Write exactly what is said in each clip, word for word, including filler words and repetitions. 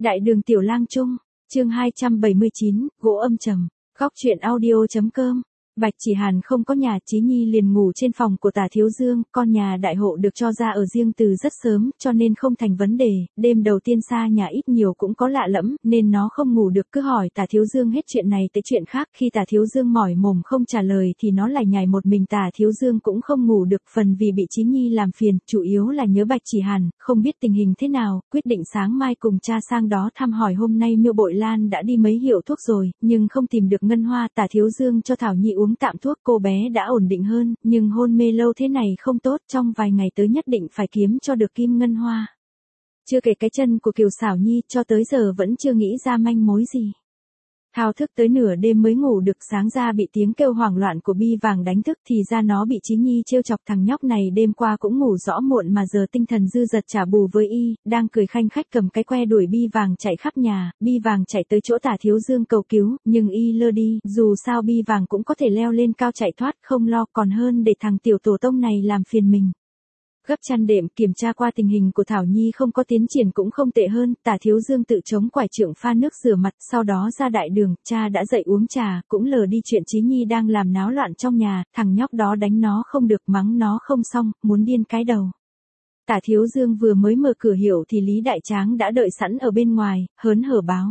Đại đường Tiểu Lang Trung, chương hai trăm bảy mươi chín, gỗ âm trầm, góc truyện audio.com. Bạch Chỉ Hàn không có nhà, Chí Nhi liền ngủ trên phòng của Tả Thiếu Dương, con nhà đại hộ được cho ra ở riêng từ rất sớm, cho nên không thành vấn đề, đêm đầu tiên xa nhà ít nhiều cũng có lạ lẫm, nên nó không ngủ được cứ hỏi Tả Thiếu Dương hết chuyện này tới chuyện khác, khi Tả Thiếu Dương mỏi mồm không trả lời thì nó lại nhảy một mình. Tả Thiếu Dương cũng không ngủ được, phần vì bị Chí Nhi làm phiền, chủ yếu là nhớ Bạch Chỉ Hàn, không biết tình hình thế nào, quyết định sáng mai cùng cha sang đó thăm hỏi. Hôm nay Miêu Bội Lan đã đi mấy hiệu thuốc rồi, nhưng không tìm được Ngân Hoa. Tả Thiếu Dương cho Thảo Nhi uống tạm thuốc, cô bé đã ổn định hơn, nhưng hôn mê lâu thế này không tốt, trong vài ngày tới nhất định phải kiếm cho được Kim Ngân Hoa. Chưa kể cái chân của Kiều Xảo Nhi, cho tới giờ vẫn chưa nghĩ ra manh mối gì. Thao thức tới nửa đêm mới ngủ được, sáng ra bị tiếng kêu hoảng loạn của Bi Vàng đánh thức, thì ra nó bị Chí Nhi trêu chọc. Thằng nhóc này đêm qua cũng ngủ rõ muộn mà giờ tinh thần dư dật trả bù với y, đang cười khanh khách cầm cái que đuổi Bi Vàng chạy khắp nhà. Bi Vàng chạy tới chỗ Tả Thiếu Dương cầu cứu, nhưng y lơ đi, dù sao Bi Vàng cũng có thể leo lên cao chạy thoát, không lo, còn hơn để thằng tiểu tổ tông này làm phiền mình. Gấp chăn đệm kiểm tra qua tình hình của Thảo Nhi không có tiến triển cũng không tệ hơn. Tả Thiếu Dương tự chống quải trượng pha nước rửa mặt, sau đó ra đại đường, cha đã dậy uống trà, cũng lờ đi chuyện Chí Nhi đang làm náo loạn trong nhà, thằng nhóc đó đánh nó không được, mắng nó không xong, muốn điên cái đầu. Tả Thiếu Dương vừa mới mở cửa hiệu thì Lý Đại Tráng đã đợi sẵn ở bên ngoài, hớn hở báo: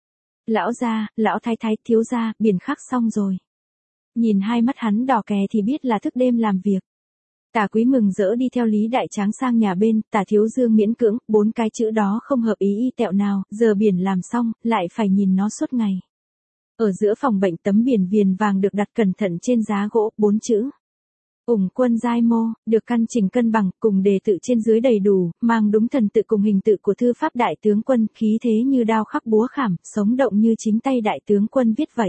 Lão gia, lão thái thái, thiếu gia, biển khắc xong rồi. Nhìn hai mắt hắn đỏ kè thì biết là thức đêm làm việc. Tả Quý mừng rỡ đi theo Lý Đại Tráng sang nhà bên. Tả Thiếu Dương miễn cưỡng, bốn cái chữ đó không hợp ý y tẹo nào, giờ biển làm xong, lại phải nhìn nó suốt ngày. Ở giữa phòng bệnh, tấm biển viền vàng được đặt cẩn thận trên giá gỗ, bốn chữ: Ủng quân giai mô, được căn chỉnh cân bằng, cùng đề tự trên dưới đầy đủ, mang đúng thần tự cùng hình tự của thư pháp đại tướng quân, khí thế như đao khắc búa khảm, sống động như chính tay đại tướng quân viết vậy.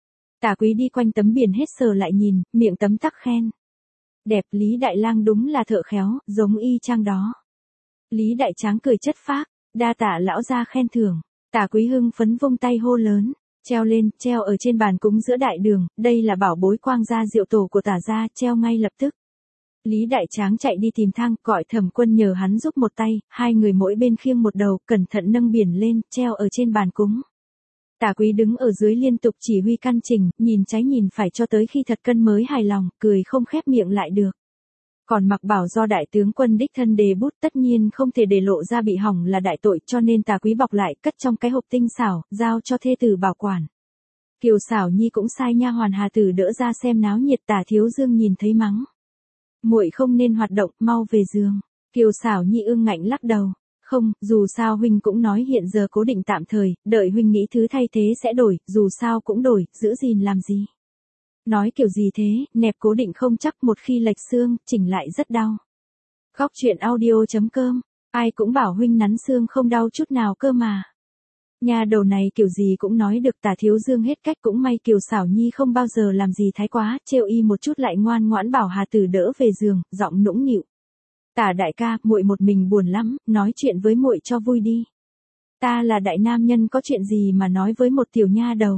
Tả Quý đi quanh tấm biển hết sờ lại nhìn, miệng tấm tắc khen: Đẹp, Lý Đại Lang đúng là thợ khéo, giống y chang đó. Lý Đại Tráng cười chất phác: Đa tạ lão gia khen thưởng. Tả Quý hưng phấn vung tay hô lớn: Treo lên, treo ở trên bàn cúng giữa đại đường, đây là bảo bối quang gia diệu tổ của Tả gia, treo ngay lập tức. Lý Đại Tráng chạy đi tìm thang, gọi Thẩm Quân nhờ hắn giúp một tay, hai người mỗi bên khiêng một đầu, cẩn thận nâng biển lên, treo ở trên bàn cúng. Tả Quý đứng ở dưới liên tục chỉ huy căn chỉnh, nhìn trái nhìn phải cho tới khi thật cân mới hài lòng, cười không khép miệng lại được. Còn mặc bảo do đại tướng quân đích thân đề bút, tất nhiên không thể để lộ ra bị hỏng là đại tội, cho nên Tả Quý bọc lại, cất trong cái hộp tinh xảo, giao cho thê tử bảo quản. Kiều Xảo Nhi cũng sai nha hoàn Hà Tử đỡ ra xem náo nhiệt. Tả Thiếu Dương nhìn thấy mắng: Muội không nên hoạt động, mau về giường. Kiều Xảo Nhi ương ngạnh lắc đầu: Không, dù sao huynh cũng nói hiện giờ cố định tạm thời, đợi huynh nghĩ thứ thay thế sẽ đổi, dù sao cũng đổi, giữ gìn làm gì. Nói kiểu gì thế, nẹp cố định không chắc một khi lệch xương, chỉnh lại rất đau. Góc truyện audio.com, ai cũng bảo huynh nắn xương không đau chút nào cơ mà. Nhà đầu này kiểu gì cũng nói được. Tả Thiếu Dương hết cách, cũng may Kiều Xảo Nhi không bao giờ làm gì thái quá, trêu y một chút lại ngoan ngoãn bảo Hà Tử đỡ về giường, giọng nũng nịu: Tả đại ca, muội một mình buồn lắm, nói chuyện với muội cho vui đi. Ta là đại nam nhân, có chuyện gì mà nói với một tiểu nha đầu.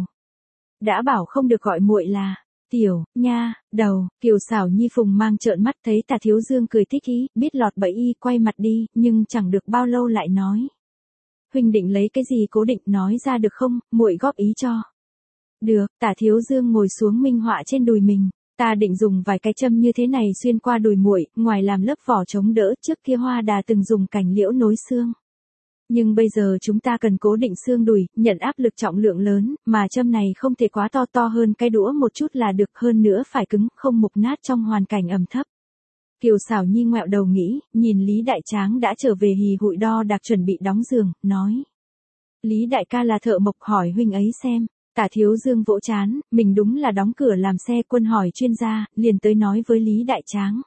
Đã bảo không được gọi muội là tiểu nha đầu. Kiều Xảo Nhi phùng mang trợn mắt, thấy Tả Thiếu Dương cười thích ý, biết lọt bẫy y, quay mặt đi, nhưng chẳng được bao lâu lại nói: Huynh định lấy cái gì cố định, nói ra được không, muội góp ý cho. Được. Tả Thiếu Dương ngồi xuống minh họa trên đùi mình: Ta định dùng vài cái châm như thế này xuyên qua đùi muội, ngoài làm lớp vỏ chống đỡ, trước kia Hoa Đà từng dùng cành liễu nối xương. Nhưng bây giờ chúng ta cần cố định xương đùi, nhận áp lực trọng lượng lớn, mà châm này không thể quá to, to hơn cái đũa một chút là được, hơn nữa phải cứng, không mục nát trong hoàn cảnh ẩm thấp. Kiều Xảo Nhi ngoẹo đầu nghĩ, nhìn Lý Đại Tráng đã trở về hì hụi đo đạc chuẩn bị đóng giường, nói: Lý đại ca là thợ mộc, hỏi huynh ấy xem. Tả Thiếu Dương vỗ chán, mình đúng là đóng cửa làm xe quân, hỏi chuyên gia, liền tới nói với Lý Đại Tráng.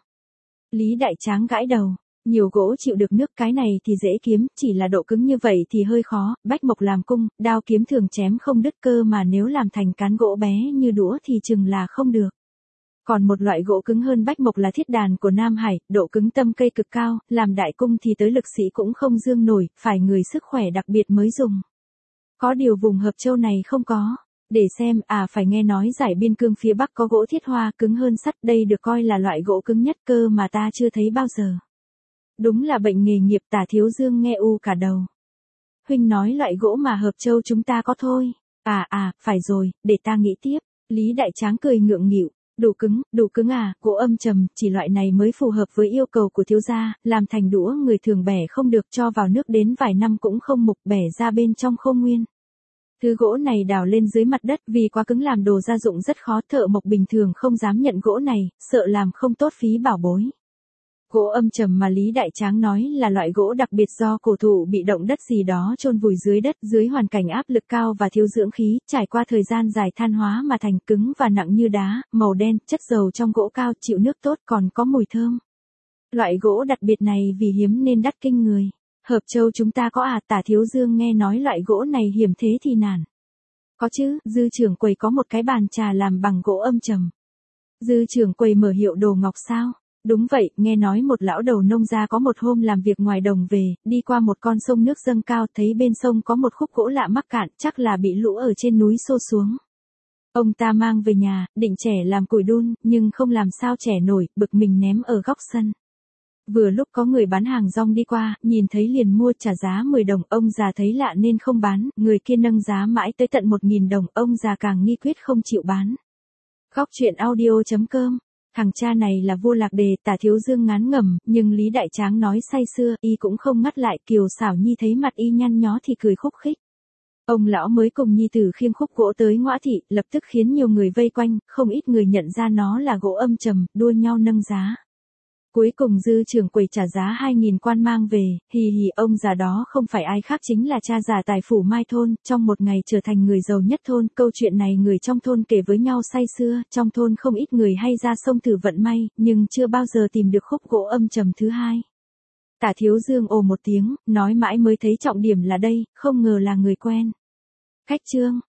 Lý Đại Tráng gãi đầu: Nhiều gỗ chịu được nước, cái này thì dễ kiếm, chỉ là độ cứng như vậy thì hơi khó, bách mộc làm cung, đao kiếm thường chém không đứt cơ, mà nếu làm thành cán gỗ bé như đũa thì chừng là không được. Còn một loại gỗ cứng hơn bách mộc là thiết đàn của Nam Hải, độ cứng tâm cây cực cao, làm đại cung thì tới lực sĩ cũng không dương nổi, phải người sức khỏe đặc biệt mới dùng. Có điều vùng Hợp Châu này không có. Để xem, à phải nghe nói giải Biên Cương phía Bắc có gỗ thiết hoa cứng hơn sắt, đây được coi là loại gỗ cứng nhất cơ mà ta chưa thấy bao giờ. Đúng là bệnh nghề nghiệp. Tả Thiếu Dương nghe u cả đầu. huynh nói loại gỗ mà Hợp Châu chúng ta có thôi. À à, phải rồi, để ta nghĩ tiếp. Lý Đại Tráng cười ngượng nghịu. Đủ cứng, đủ cứng à, gỗ âm trầm, chỉ loại này mới phù hợp với yêu cầu của thiếu gia, làm thành đũa người thường bẻ không được, cho vào nước đến vài năm cũng không mục, bẻ ra bên trong không nguyên. Thứ gỗ này đào lên dưới mặt đất vì quá cứng làm đồ gia dụng rất khó, thợ mộc bình thường không dám nhận gỗ này, sợ làm không tốt phí bảo bối. Gỗ âm trầm mà Lý Đại Tráng nói là loại gỗ đặc biệt do cổ thụ bị động đất gì đó chôn vùi dưới đất, dưới hoàn cảnh áp lực cao và thiếu dưỡng khí, trải qua thời gian dài than hóa mà thành, cứng và nặng như đá, màu đen, chất dầu trong gỗ cao, chịu nước tốt, còn có mùi thơm. Loại gỗ đặc biệt này vì hiếm nên đắt kinh người. Hợp Châu chúng ta có à? Tả Thiếu Dương nghe nói loại gỗ này hiếm thế thì nản. Có chứ, Dư trưởng quầy có một cái bàn trà làm bằng gỗ âm trầm. Dư trưởng quầy mở hiệu đồ ngọc sao? Đúng vậy, nghe nói một lão đầu nông gia có một hôm làm việc ngoài đồng về, đi qua một con sông nước dâng cao, thấy bên sông có một khúc gỗ lạ mắc cạn, chắc là bị lũ ở trên núi xô xuống. Ông ta mang về nhà, định trẻ làm củi đun, nhưng không làm sao trẻ nổi, bực mình ném ở góc sân. Vừa lúc có người bán hàng rong đi qua, nhìn thấy liền mua, trả giá mười đồng, ông già thấy lạ nên không bán, người kia nâng giá mãi tới tận một nghìn đồng, ông già càng nghi quyết không chịu bán. Góc truyện audio chấm com. Thằng cha này là vua lạc đề, Tả Thiếu Dương ngán ngẩm, nhưng Lý Đại Tráng nói say sưa, y cũng không ngắt lại, Kiều Xảo Nhi thấy mặt y nhăn nhó thì cười khúc khích. Ông lão mới cùng nhi tử khiêng khúc gỗ tới ngõ thị, lập tức khiến nhiều người vây quanh, không ít người nhận ra nó là gỗ âm trầm, đua nhau nâng giá. Cuối cùng Dư trưởng quầy trả giá hai nghìn quan mang về, hì hì, ông già đó không phải ai khác chính là cha già tài phủ Mai thôn, trong một ngày trở thành người giàu nhất thôn. Câu chuyện này người trong thôn kể với nhau say sưa, trong thôn không ít người hay ra sông thử vận may, nhưng chưa bao giờ tìm được khúc gỗ âm trầm thứ hai. Tả Thiếu Dương ồ một tiếng, nói mãi mới thấy trọng điểm là đây, không ngờ là người quen. Khách trương.